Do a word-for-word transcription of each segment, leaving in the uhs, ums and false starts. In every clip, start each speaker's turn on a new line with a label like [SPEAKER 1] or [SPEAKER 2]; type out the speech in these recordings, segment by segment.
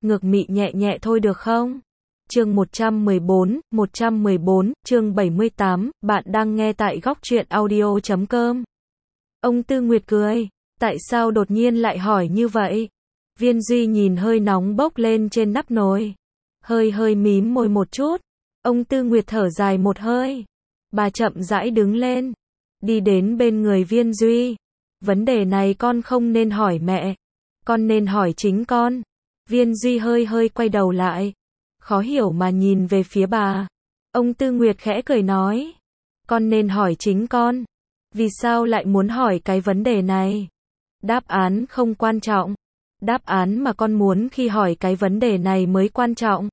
[SPEAKER 1] ngược mị nhẹ nhẹ thôi được không? Chương một trăm mười bốn, một trăm mười bốn, chương bảy mươi tám, bạn đang nghe tại góc truyện audio chấm com. Ông Tư Nguyệt cười, tại sao đột nhiên lại hỏi như vậy? Viên Duy nhìn hơi nóng bốc lên trên nắp nồi, hơi hơi mím môi một chút. Ông Tư Nguyệt thở dài một hơi, bà chậm rãi đứng lên, đi đến bên người Viên Duy. Vấn đề này con không nên hỏi mẹ, con nên hỏi chính con. Viên Duy hơi hơi quay đầu lại, khó hiểu mà nhìn về phía bà. Ông Tư Nguyệt khẽ cười nói, con nên hỏi chính con. Vì sao lại muốn hỏi cái vấn đề này? Đáp án không quan trọng. Đáp án mà con muốn khi hỏi cái vấn đề này mới quan trọng.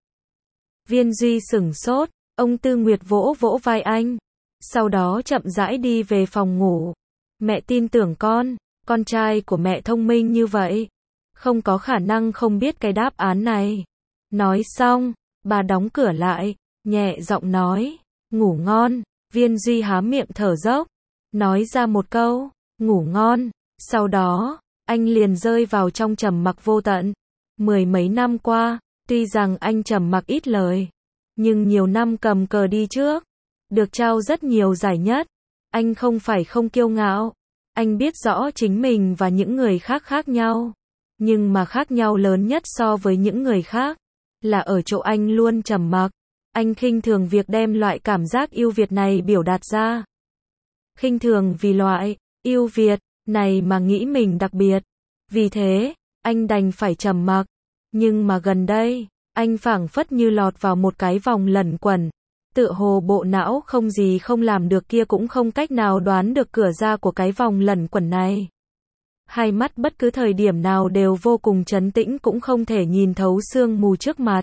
[SPEAKER 1] Viên Duy sửng sốt, ông Tư Nguyệt vỗ vỗ vai anh, sau đó chậm rãi đi về phòng ngủ. Mẹ tin tưởng con, con trai của mẹ thông minh như vậy, không có khả năng không biết cái đáp án này. Nói xong, bà đóng cửa lại, nhẹ giọng nói, ngủ ngon. Viên Duy há miệng thở dốc, nói ra một câu, ngủ ngon. Sau đó, anh liền rơi vào trong trầm mặc vô tận. Mười mấy năm qua, tuy rằng anh trầm mặc ít lời, nhưng nhiều năm cầm cờ đi trước, được trao rất nhiều giải nhất. Anh không phải không kiêu ngạo, anh biết rõ chính mình và những người khác khác nhau, nhưng mà khác nhau lớn nhất so với những người khác là ở chỗ anh luôn trầm mặc. Anh khinh thường việc đem loại cảm giác ưu việt này biểu đạt ra. Khinh thường vì loại ưu việt này mà nghĩ mình đặc biệt. Vì thế, anh đành phải trầm mặc. Nhưng mà gần đây, anh phảng phất như lọt vào một cái vòng lẩn quẩn. Tựa hồ bộ não không gì không làm được kia cũng không cách nào đoán được cửa ra của cái vòng lẩn quẩn này. Hai mắt bất cứ thời điểm nào đều vô cùng trấn tĩnh, cũng không thể nhìn thấu sương mù trước mặt.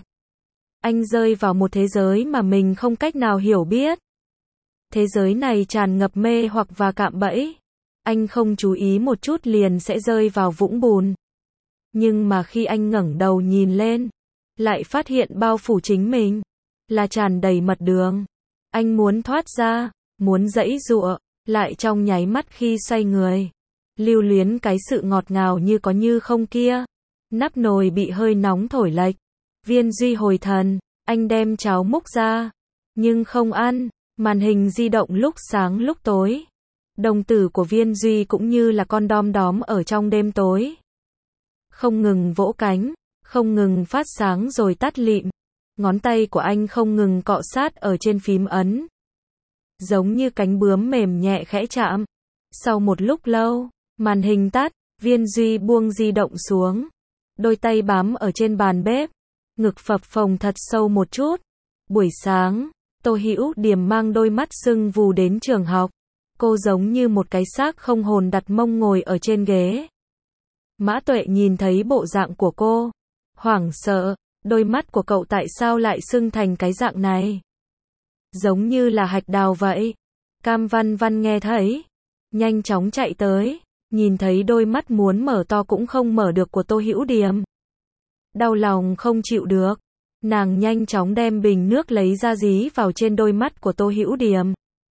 [SPEAKER 1] Anh rơi vào một thế giới mà mình không cách nào hiểu biết. Thế giới này tràn ngập mê hoặc và cạm bẫy. Anh không chú ý một chút liền sẽ rơi vào vũng bùn. Nhưng mà khi anh ngẩng đầu nhìn lên, lại phát hiện bao phủ chính mình là tràn đầy mật đường. Anh muốn thoát ra, muốn giãy giụa, lại trong nháy mắt khi xoay người, lưu luyến cái sự ngọt ngào như có như không kia. Nắp nồi bị hơi nóng thổi lệch. Viên Duy hồi thần, anh đem cháo múc ra, nhưng không ăn. Màn hình di động lúc sáng lúc tối. Đồng tử của Viên Duy cũng như là con đom đóm ở trong đêm tối, không ngừng vỗ cánh, không ngừng phát sáng rồi tắt lịm. Ngón tay của anh không ngừng cọ sát ở trên phím ấn, giống như cánh bướm mềm nhẹ khẽ chạm. Sau một lúc lâu, màn hình tắt, Viên Duy buông di động xuống, đôi tay bám ở trên bàn bếp, ngực phập phồng thật sâu một chút. Buổi sáng, Tô Hữu Điềm mang đôi mắt sưng vù đến trường học. Cô giống như một cái xác không hồn đặt mông ngồi ở trên ghế. Mã Tuệ nhìn thấy bộ dạng của cô, hoảng sợ, đôi mắt của cậu tại sao lại sưng thành cái dạng này? Giống như là hạch đào vậy. Cam Văn Văn nghe thấy, nhanh chóng chạy tới, nhìn thấy đôi mắt muốn mở to cũng không mở được của Tô Hữu Điềm. Đau lòng không chịu được, nàng nhanh chóng đem bình nước lấy ra dí vào trên đôi mắt của Tô Hữu Điềm.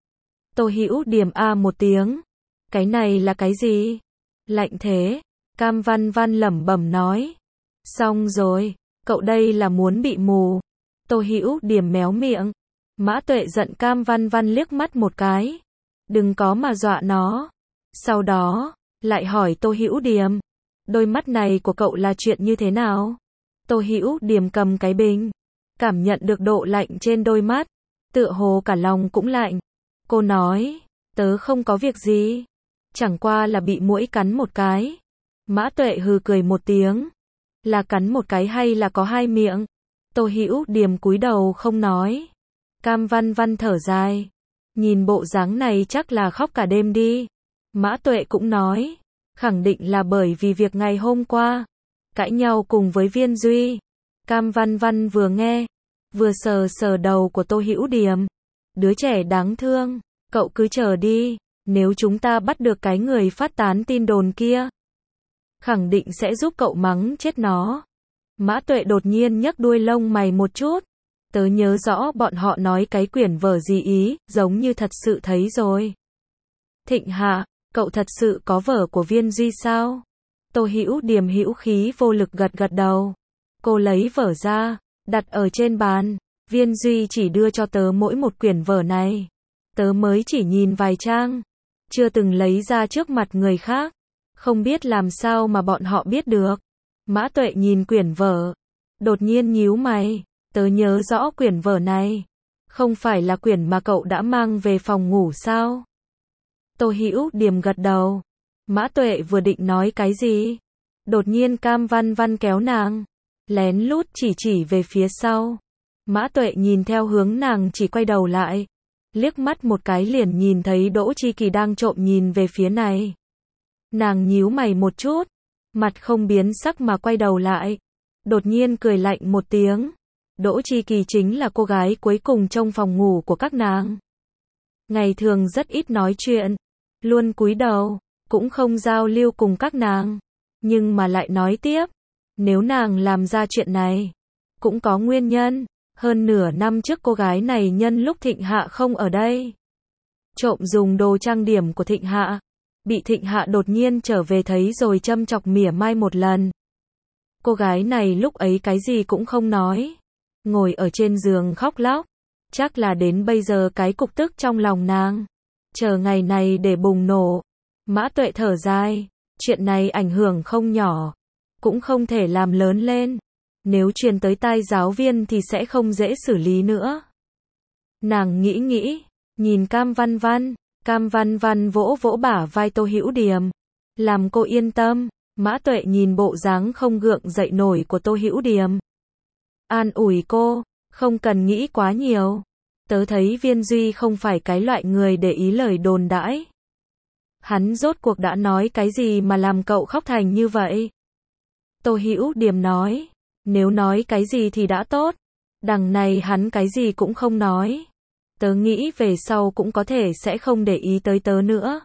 [SPEAKER 1] Tô Hữu Điềm a một tiếng, cái này là cái gì? Lạnh thế. Cam Văn Văn lẩm bẩm nói. Xong rồi, cậu đây là muốn bị mù. Tô Hữu Điềm méo miệng. Mã Tuệ giận Cam Văn Văn liếc mắt một cái, đừng có mà dọa nó. Sau đó, lại hỏi Tô Hữu Điềm, đôi mắt này của cậu là chuyện như thế nào? Tô Hữu Điềm cầm cái bình, cảm nhận được độ lạnh trên đôi mắt, tựa hồ cả lòng cũng lạnh. Cô nói, tớ không có việc gì, chẳng qua là bị muỗi cắn một cái. Mã Tuệ hừ cười một tiếng, là cắn một cái hay là có hai miệng? Tô Hữu Điềm cúi đầu không nói. Cam Văn Văn thở dài, nhìn bộ dáng này chắc là khóc cả đêm đi. Mã Tuệ cũng nói, khẳng định là bởi vì việc ngày hôm qua, cãi nhau cùng với Viên Duy. Cam Văn Văn vừa nghe, vừa sờ sờ đầu của Tô Hữu Điềm. Đứa trẻ đáng thương, cậu cứ chờ đi, nếu chúng ta bắt được cái người phát tán tin đồn kia, khẳng định sẽ giúp cậu mắng chết nó. Mã Tuệ đột nhiên nhấc đuôi lông mày một chút. Tớ nhớ rõ bọn họ nói cái quyển vở gì ý, giống như thật sự thấy rồi. Thịnh Hạ, cậu thật sự có vở của Viên Duy sao? Tô Hữu Điềm hữu khí vô lực gật gật đầu. Cô lấy vở ra, đặt ở trên bàn. Viên Duy chỉ đưa cho tớ mỗi một quyển vở này. Tớ mới chỉ nhìn vài trang, chưa từng lấy ra trước mặt người khác. Không biết làm sao mà bọn họ biết được. Mã Tuệ nhìn quyển vở, đột nhiên nhíu mày. Tớ nhớ rõ quyển vở này. Không phải là quyển mà cậu đã mang về phòng ngủ sao? Tô Hữu Điềm gật đầu. Mã Tuệ vừa định nói cái gì, đột nhiên Cam Văn Văn kéo nàng, lén lút chỉ chỉ về phía sau. Mã Tuệ nhìn theo hướng nàng chỉ, quay đầu lại, liếc mắt một cái liền nhìn thấy Đỗ Chi Kỳ đang trộm nhìn về phía này. Nàng nhíu mày một chút, mặt không biến sắc mà quay đầu lại, đột nhiên cười lạnh một tiếng. Đỗ Chi Kỳ chính là cô gái cuối cùng trong phòng ngủ của các nàng. Ngày thường rất ít nói chuyện, luôn cúi đầu, cũng không giao lưu cùng các nàng. Nhưng mà lại nói tiếp, nếu nàng làm ra chuyện này, cũng có nguyên nhân. Hơn nửa năm trước cô gái này nhân lúc Thịnh Hạ không ở đây, trộm dùng đồ trang điểm của Thịnh Hạ, bị Thịnh Hạ đột nhiên trở về thấy rồi châm chọc mỉa mai một lần. Cô gái này lúc ấy cái gì cũng không nói, ngồi ở trên giường khóc lóc. Chắc là đến bây giờ cái cục tức trong lòng nàng, chờ ngày này để bùng nổ. Mã Tuệ thở dài, chuyện này ảnh hưởng không nhỏ, cũng không thể làm lớn lên. Nếu truyền tới tai giáo viên thì sẽ không dễ xử lý nữa. Nàng nghĩ nghĩ, nhìn Cam Văn Văn. Cam Văn Văn vỗ vỗ bả vai Tô Hữu Điềm, làm cô yên tâm. Mã Tuệ nhìn bộ dáng không gượng dậy nổi của Tô Hữu Điềm, an ủi cô, không cần nghĩ quá nhiều. Tớ thấy Viên Duy không phải cái loại người để ý lời đồn đãi. Hắn rốt cuộc đã nói cái gì mà làm cậu khóc thành như vậy? Tô Hữu Điềm nói, nếu nói cái gì thì đã tốt. Đằng này hắn cái gì cũng không nói. Tớ nghĩ về sau cũng có thể sẽ không để ý tới tớ nữa.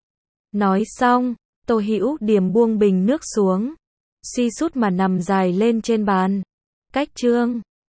[SPEAKER 1] Nói xong, Tô Hữu Điềm buông bình nước xuống, suy sút mà nằm dài lên trên bàn. Cách chương